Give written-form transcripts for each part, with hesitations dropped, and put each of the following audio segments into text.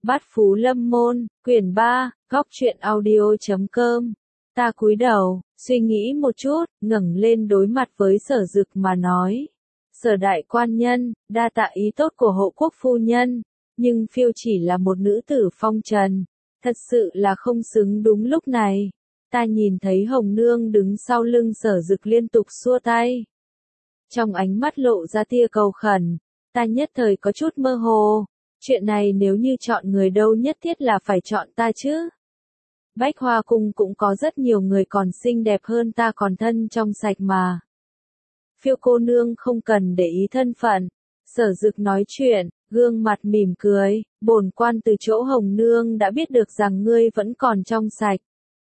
Bát Phú Lâm Môn, quyển 3, góc truyện audio.com. Ta cúi đầu, suy nghĩ một chút, ngẩng lên đối mặt với Sở Dực mà nói. Sở đại quan nhân, đa tạ ý tốt của hộ quốc phu nhân, nhưng phiêu chỉ là một nữ tử phong trần, thật sự là không xứng đúng lúc này. Ta nhìn thấy Hồng Nương đứng sau lưng Sở Dực liên tục xua tay. Trong ánh mắt lộ ra tia cầu khẩn, ta nhất thời có chút mơ hồ. Chuyện này nếu như chọn người đâu nhất thiết là phải chọn ta chứ. Bách Hoa Cung cũng có rất nhiều người còn xinh đẹp hơn ta còn thân trong sạch mà. Phiêu cô nương không cần để ý thân phận. Sở Dực nói chuyện, gương mặt mỉm cười, bổn quan từ chỗ Hồng Nương đã biết được rằng ngươi vẫn còn trong sạch.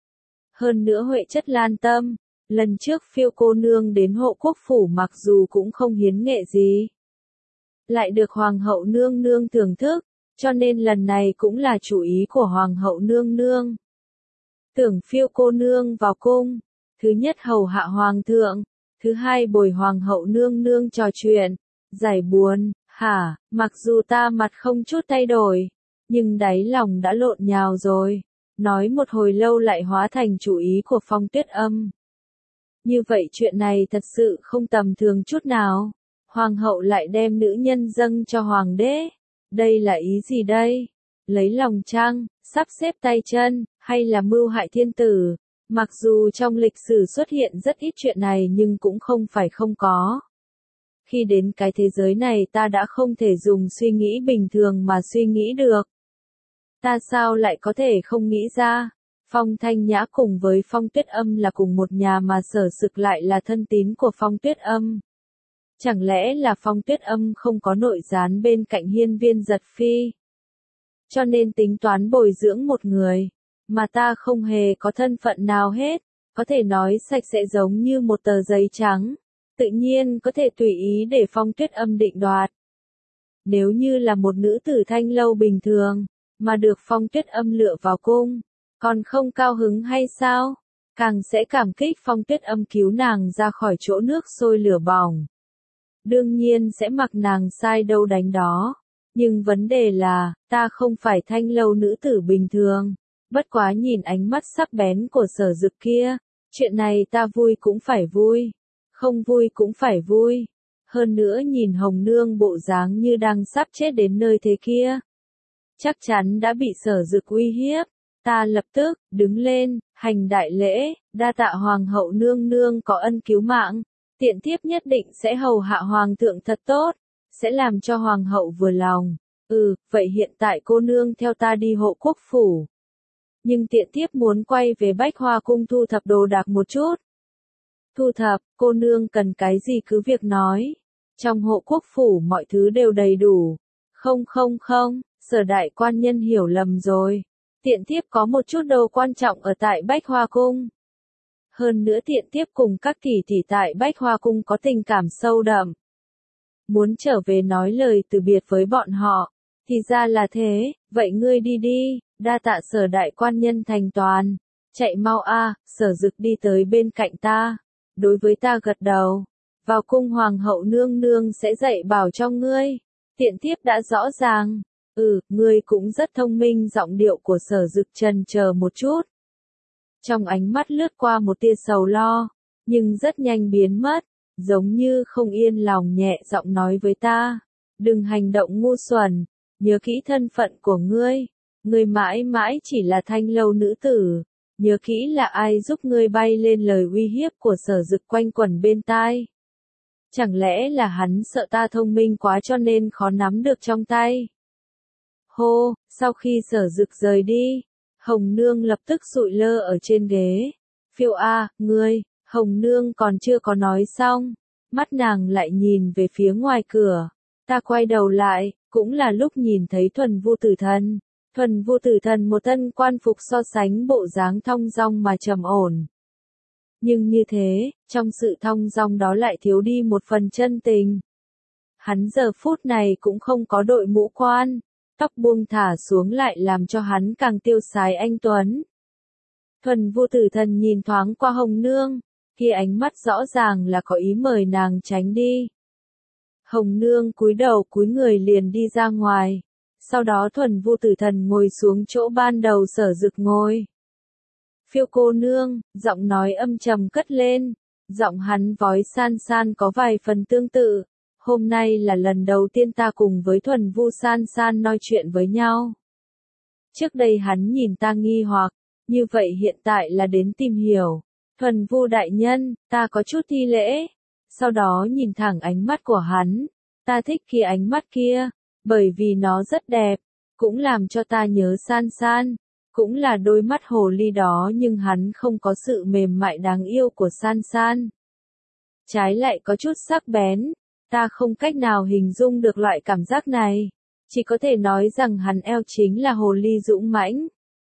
Hơn nữa Huệ chất lan tâm, lần trước Phiêu cô nương đến hộ quốc phủ mặc dù cũng không hiến nghệ gì, lại được Hoàng hậu nương nương thưởng thức, cho nên lần này cũng là chủ ý của Hoàng hậu nương nương. Tưởng Phiêu cô nương vào cung, thứ nhất hầu hạ Hoàng thượng, thứ hai bồi Hoàng hậu nương nương trò chuyện, giải buồn, hả, mặc dù ta mặt không chút thay đổi, nhưng đáy lòng đã lộn nhào rồi, nói một hồi lâu lại hóa thành chủ ý của Phong Tuyết Âm. Như vậy chuyện này thật sự không tầm thường chút nào. Hoàng hậu lại đem nữ nhân dâng cho hoàng đế. Đây là ý gì đây? Lấy lòng chăng, sắp xếp tay chân, hay là mưu hại thiên tử? Mặc dù trong lịch sử xuất hiện rất ít chuyện này nhưng cũng không phải không có. Khi đến cái thế giới này ta đã không thể dùng suy nghĩ bình thường mà suy nghĩ được. Ta sao lại có thể không nghĩ ra? Phong Thanh Nhã cùng với Phong Tuyết Âm là cùng một nhà mà Sở Dực lại là thân tín của Phong Tuyết Âm. Chẳng lẽ là Phong Tuyết Âm không có nội gián bên cạnh Hiên Viên Giật Phi? Cho nên tính toán bồi dưỡng một người, mà ta không hề có thân phận nào hết, có thể nói sạch sẽ giống như một tờ giấy trắng, tự nhiên có thể tùy ý để Phong Tuyết Âm định đoạt. Nếu như là một nữ tử thanh lâu bình thường, mà được Phong Tuyết Âm lựa vào cung, còn không cao hứng hay sao? Càng sẽ cảm kích Phong Tuyết Âm cứu nàng ra khỏi chỗ nước sôi lửa bỏng. Đương nhiên sẽ mặc nàng sai đâu đánh đó. Nhưng vấn đề là, ta không phải thanh lâu nữ tử bình thường. Bất quá nhìn ánh mắt sắc bén của Sở Dực kia, chuyện này ta vui cũng phải vui, không vui cũng phải vui. Hơn nữa nhìn Hồng Nương bộ dáng như đang sắp chết đến nơi thế kia, chắc chắn đã bị Sở Dực uy hiếp. Ta lập tức đứng lên, hành đại lễ, đa tạ Hoàng hậu nương nương có ân cứu mạng. Tiện thiếp nhất định sẽ hầu hạ Hoàng thượng thật tốt, sẽ làm cho Hoàng hậu vừa lòng. Vậy hiện tại cô nương theo ta đi hộ quốc phủ. Nhưng tiện thiếp muốn quay về Bách Hoa Cung thu thập đồ đạc một chút. Thu thập, cô nương cần cái gì cứ việc nói. Trong hộ quốc phủ mọi thứ đều đầy đủ. Không, Sở đại quan nhân hiểu lầm rồi. Tiện thiếp có một chút đồ quan trọng ở tại Bách Hoa Cung. Hơn nữa tiện thiếp cùng các tỷ tỷ tại Bách Hoa Cung có tình cảm sâu đậm. Muốn trở về nói lời từ biệt với bọn họ. Thì ra là thế, vậy ngươi đi đi, đa tạ Sở đại quan nhân thành toàn. Chạy mau a. Sở Dực đi tới bên cạnh ta. Đối với ta gật đầu. Vào cung Hoàng hậu nương nương sẽ dạy bảo cho ngươi. Tiện thiếp đã rõ ràng. Ngươi cũng rất thông minh. Giọng điệu của Sở Dực chần chờ một chút. Trong ánh mắt lướt qua một tia sầu lo, nhưng rất nhanh biến mất, giống như không yên lòng nhẹ giọng nói với ta. Đừng hành động ngu xuẩn, nhớ kỹ thân phận của ngươi. Ngươi mãi mãi chỉ là thanh lâu nữ tử. Nhớ kỹ là ai giúp ngươi bay lên lời uy hiếp của Sở Dực quanh quẩn bên tai. Chẳng lẽ là hắn sợ ta thông minh quá cho nên khó nắm được trong tay. Hô, sau khi Sở Dực rời đi, Hồng Nương lập tức sụi lơ ở trên ghế. Phiêu a, ngươi, Hồng Nương còn chưa có nói xong. Mắt nàng lại nhìn về phía ngoài cửa. Ta quay đầu lại, cũng là lúc nhìn thấy Thuần Vu Tử Thần. Thuần Vu Tử Thần một thân quan phục so sánh bộ dáng thong dong mà trầm ổn. Nhưng như thế, trong sự thong dong đó lại thiếu đi một phần chân tình. Hắn giờ phút này cũng không có đội mũ quan. Tóc buông thả xuống lại làm cho hắn càng tiêu sái anh tuấn. Thuần Vu Tử Thần nhìn thoáng qua Hồng Nương, kia ánh mắt rõ ràng là có ý mời nàng tránh đi. Hồng Nương cúi đầu cúi người liền đi ra ngoài. Sau đó Thuần Vu Tử Thần ngồi xuống chỗ ban đầu Sở Dực ngồi. Phiêu cô nương, giọng nói âm trầm cất lên, giọng hắn vói san san có vài phần tương tự. Hôm nay là lần đầu tiên ta cùng với Thuần Vu san san nói chuyện với nhau. Trước đây hắn nhìn ta nghi hoặc, như vậy hiện tại là đến tìm hiểu. Thuần Vu đại nhân, ta có chút thi lễ. Sau đó nhìn thẳng ánh mắt của hắn, ta thích kia ánh mắt kia, bởi vì nó rất đẹp, cũng làm cho ta nhớ san san, cũng là đôi mắt hồ ly đó nhưng hắn không có sự mềm mại đáng yêu của san san. Trái lại có chút sắc bén, ta không cách nào hình dung được loại cảm giác này, chỉ có thể nói rằng hắn eo chính là hồ ly dũng mãnh.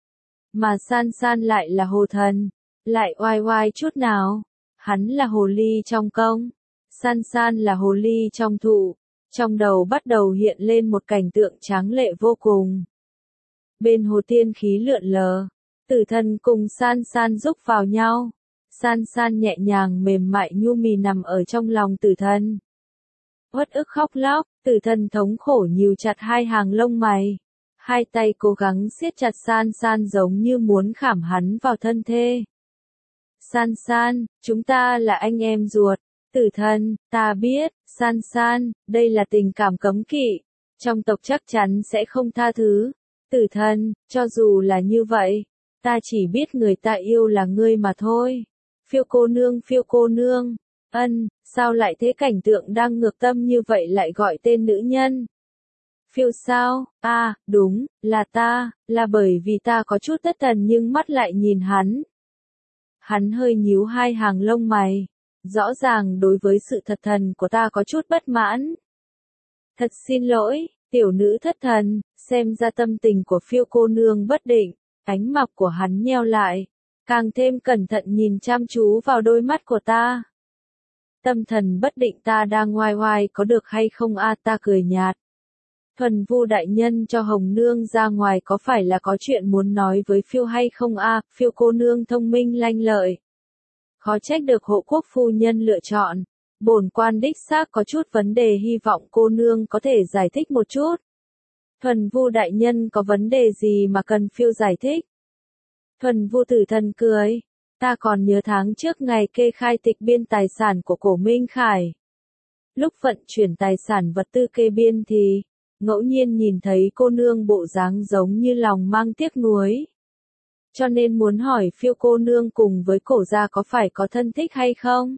Mà san san lại là hồ thần, lại oai oai chút nào, hắn là hồ ly trong công, san san là hồ ly trong thụ. Trong đầu bắt đầu hiện lên một cảnh tượng tráng lệ vô cùng. Bên hồ tiên khí lượn lờ, Tử Thần cùng san san rúc vào nhau. San san nhẹ nhàng mềm mại nhu mì nằm ở trong lòng Tử Thần. Uất ức khóc lóc, Tử Thần thống khổ nhíu chặt hai hàng lông mày. Hai tay cố gắng siết chặt san san giống như muốn khảm hắn vào thân thê. San san, chúng ta là anh em ruột. Tử Thần, ta biết, san san, đây là tình cảm cấm kỵ. Trong tộc chắc chắn sẽ không tha thứ. Tử Thần, cho dù là như vậy, ta chỉ biết người ta yêu là ngươi mà thôi. Phiêu cô nương, sao lại thế cảnh tượng đang ngược tâm như vậy lại gọi tên nữ nhân? Phiêu sao, đúng, là ta, là bởi vì ta có chút thất thần nhưng mắt lại nhìn hắn. Hắn hơi nhíu hai hàng lông mày. Rõ ràng đối với sự thật thần của ta có chút bất mãn. Thật xin lỗi, tiểu nữ thất thần, xem ra tâm tình của phiêu cô nương bất định, ánh mắt của hắn nheo lại, càng thêm cẩn thận nhìn chăm chú vào đôi mắt của ta. Tâm thần bất định ta đang ngoai ngoai có được hay không ta cười nhạt. Thuần Vu đại nhân cho Hồng Nương ra ngoài có phải là có chuyện muốn nói với phiêu hay không phiêu cô nương thông minh lanh lợi. Khó trách được hộ quốc phu nhân lựa chọn. Bổn quan đích xác có chút vấn đề hy vọng cô nương có thể giải thích một chút. Thuần Vu đại nhân có vấn đề gì mà cần phiêu giải thích? Thuần Vu Tử Thần cười. Ta còn nhớ tháng trước ngày kê khai tịch biên tài sản của Cổ Minh Khải. Lúc vận chuyển tài sản vật tư kê biên thì, ngẫu nhiên nhìn thấy cô nương bộ dáng giống như lòng mang tiếc nuối. Cho nên muốn hỏi phiêu cô nương cùng với Cổ gia có phải có thân thích hay không?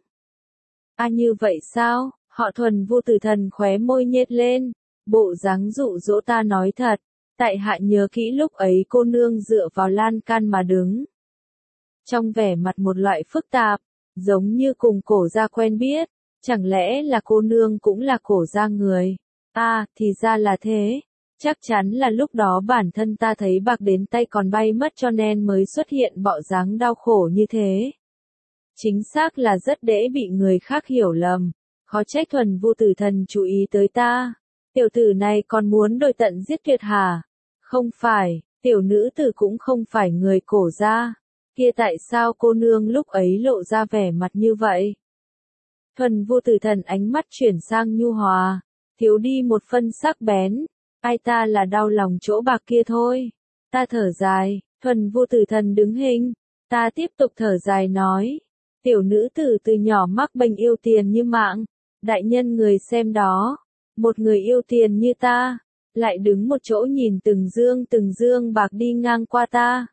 Như vậy sao? Họ Thuần Vu Tử Thần khóe môi nhếch lên, bộ dáng dụ dỗ ta nói thật, tại hạ nhớ kỹ lúc ấy cô nương dựa vào lan can mà đứng. Trong vẻ mặt một loại phức tạp, giống như cùng Cổ gia quen biết, chẳng lẽ là cô nương cũng là Cổ gia người? Thì ra là thế. Chắc chắn là lúc đó bản thân ta thấy bạc đến tay còn bay mất cho nên mới xuất hiện bộ dáng đau khổ như thế. Chính xác là rất dễ bị người khác hiểu lầm. Khó trách Thuần Vu Tử Thần chú ý tới ta. Tiểu tử này còn muốn đồi tận giết tuyệt hả? Không phải, tiểu nữ tử cũng không phải người Cổ gia. Kia tại sao cô nương lúc ấy lộ ra vẻ mặt như vậy? Thuần Vu Tử Thần ánh mắt chuyển sang nhu hòa, thiếu đi một phân sắc bén. Ta là đau lòng chỗ bạc kia thôi. Ta thở dài, Thuần Vu Tử Thần đứng hình. Ta tiếp tục thở dài nói. Tiểu nữ tử từ nhỏ mắc bệnh yêu tiền như mạng. Đại nhân người xem đó. Một người yêu tiền như ta. Lại đứng một chỗ nhìn từng dương bạc đi ngang qua ta.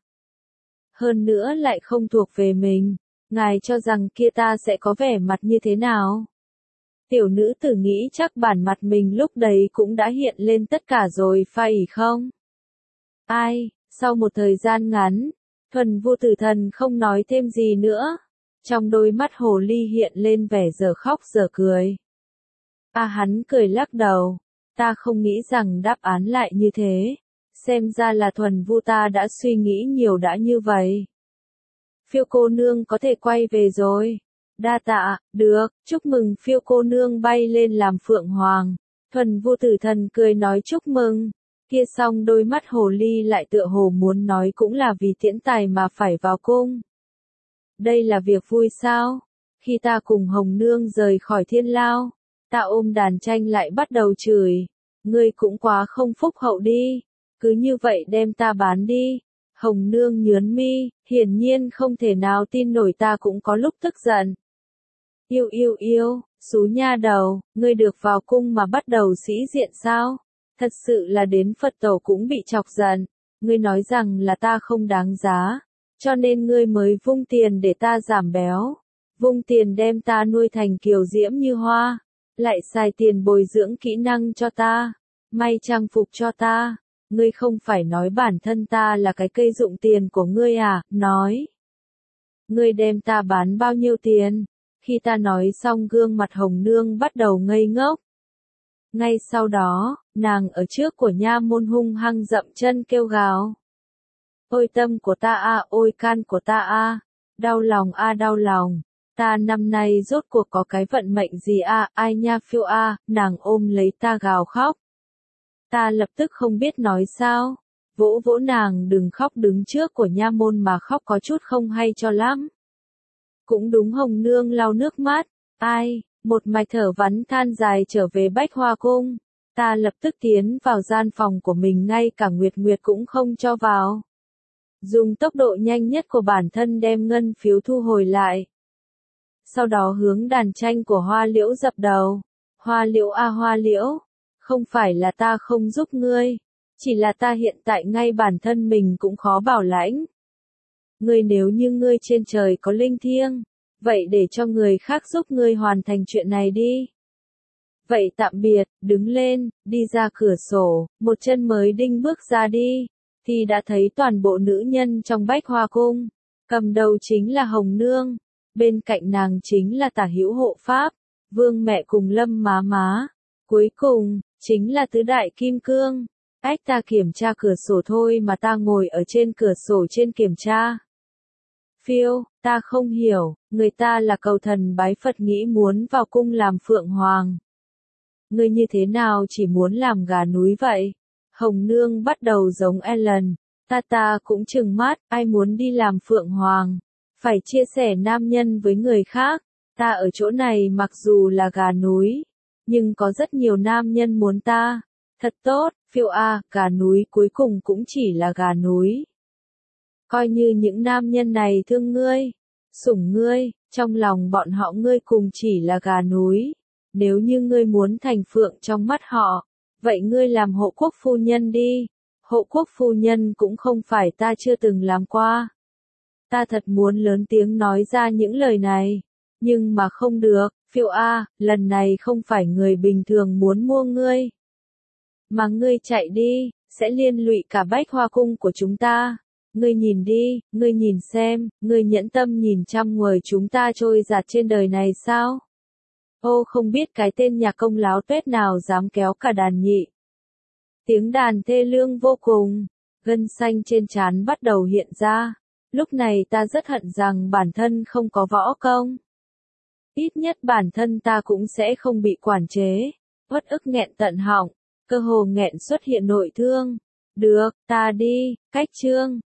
Hơn nữa lại không thuộc về mình. Ngài cho rằng kia ta sẽ có vẻ mặt như thế nào? Tiểu nữ tử nghĩ chắc bản mặt mình lúc đấy cũng đã hiện lên tất cả rồi phải không? Sau một thời gian ngắn, Thuần Vu Tử Thần không nói thêm gì nữa. Trong đôi mắt hồ ly hiện lên vẻ giờ khóc giờ cười. Hắn cười lắc đầu. Ta không nghĩ rằng đáp án lại như thế. Xem ra là Thuần Vu ta đã suy nghĩ nhiều đã như vậy. Phiêu cô nương có thể quay về rồi. Đa tạ, được, chúc mừng phiêu cô nương bay lên làm phượng hoàng. Thuần Vu Tử Thần cười nói chúc mừng. Kia xong đôi mắt hồ ly lại tựa hồ muốn nói cũng là vì tiễn tài mà phải vào cung. Đây là việc vui sao? Khi ta cùng Hồng Nương rời khỏi Thiên Lao, ta ôm đàn tranh lại bắt đầu chửi. Ngươi cũng quá không phúc hậu đi, cứ như vậy đem ta bán đi. Hồng Nương nhướng mi, hiển nhiên không thể nào tin nổi ta cũng có lúc tức giận. Yêu, xú nha đầu, ngươi được vào cung mà bắt đầu sĩ diện sao? Thật sự là đến Phật tổ cũng bị chọc giận. Ngươi nói rằng là ta không đáng giá, cho nên ngươi mới vung tiền để ta giảm béo. Vung tiền đem ta nuôi thành kiều diễm như hoa, lại xài tiền bồi dưỡng kỹ năng cho ta, may trang phục cho ta. Ngươi không phải nói bản thân ta là cái cây dụng tiền của ngươi à, nói. Ngươi đem ta bán bao nhiêu tiền? Khi ta nói xong gương mặt Hồng Nương bắt đầu ngây ngốc. Ngay sau đó, nàng ở trước của nha môn hung hăng dậm chân kêu gào. Ôi tâm của ta a, ôi can của ta a, đau lòng a đau lòng. Ta năm nay rốt cuộc có cái vận mệnh gì a, ai nha phiêu a, nàng ôm lấy ta gào khóc. Ta lập tức không biết nói sao, vỗ vỗ nàng đừng khóc đứng trước của nha môn mà khóc có chút không hay cho lắm. Cũng đúng Hồng Nương lau nước mắt, ai, một mạch thở vắn than dài trở về Bách Hoa Cung. Ta lập tức tiến vào gian phòng của mình ngay cả Nguyệt Nguyệt cũng không cho vào. Dùng tốc độ nhanh nhất của bản thân đem ngân phiếu thu hồi lại. Sau đó hướng đàn tranh của Hoa Liễu dập đầu. Hoa Liễu a Hoa Liễu, không phải là ta không giúp ngươi, chỉ là ta hiện tại ngay bản thân mình cũng khó bảo lãnh. Ngươi nếu như ngươi trên trời có linh thiêng, vậy để cho người khác giúp ngươi hoàn thành chuyện này đi. Vậy tạm biệt, đứng lên, đi ra cửa sổ, một chân mới đinh bước ra đi, thì đã thấy toàn bộ nữ nhân trong Bách Hoa Cung. Cầm đầu chính là Hồng Nương, bên cạnh nàng chính là Tả Hữu Hộ Pháp, Vương Mẹ cùng Lâm Má Má. Cuối cùng, chính là Tứ Đại Kim Cương. Ách ta kiểm tra cửa sổ thôi mà ta ngồi ở trên cửa sổ trên kiểm tra. Phiêu, ta không hiểu, người ta là cầu thần bái Phật nghĩ muốn vào cung làm Phượng Hoàng. Ngươi như thế nào chỉ muốn làm gà núi vậy? Hồng Nương bắt đầu giống Ellen, ta cũng trừng mắt, ai muốn đi làm Phượng Hoàng, phải chia sẻ nam nhân với người khác. Ta ở chỗ này mặc dù là gà núi, nhưng có rất nhiều nam nhân muốn ta. Thật tốt, phiêu a, gà núi cuối cùng cũng chỉ là gà núi. Coi như những nam nhân này thương ngươi, sủng ngươi, trong lòng bọn họ ngươi cùng chỉ là gà núi. Nếu như ngươi muốn thành phượng trong mắt họ, vậy ngươi làm hộ quốc phu nhân đi. Hộ quốc phu nhân cũng không phải ta chưa từng làm qua. Ta thật muốn lớn tiếng nói ra những lời này, nhưng mà không được, phiêu a, lần này không phải người bình thường muốn mua ngươi. Mà ngươi chạy đi, sẽ liên lụy cả Bách Hoa Cung của chúng ta. Ngươi nhìn đi, ngươi nhìn xem, ngươi nhẫn tâm nhìn trăm người chúng ta trôi giạt trên đời này sao? Ô không biết cái tên nhà công láo tuét nào dám kéo cả đàn nhị. Tiếng đàn thê lương vô cùng, gân xanh trên trán bắt đầu hiện ra. Lúc này ta rất hận rằng bản thân không có võ công. Ít nhất bản thân ta cũng sẽ không bị quản chế, uất ức nghẹn tận họng, cơ hồ nghẹn xuất hiện nội thương. Được, ta đi, cách chương.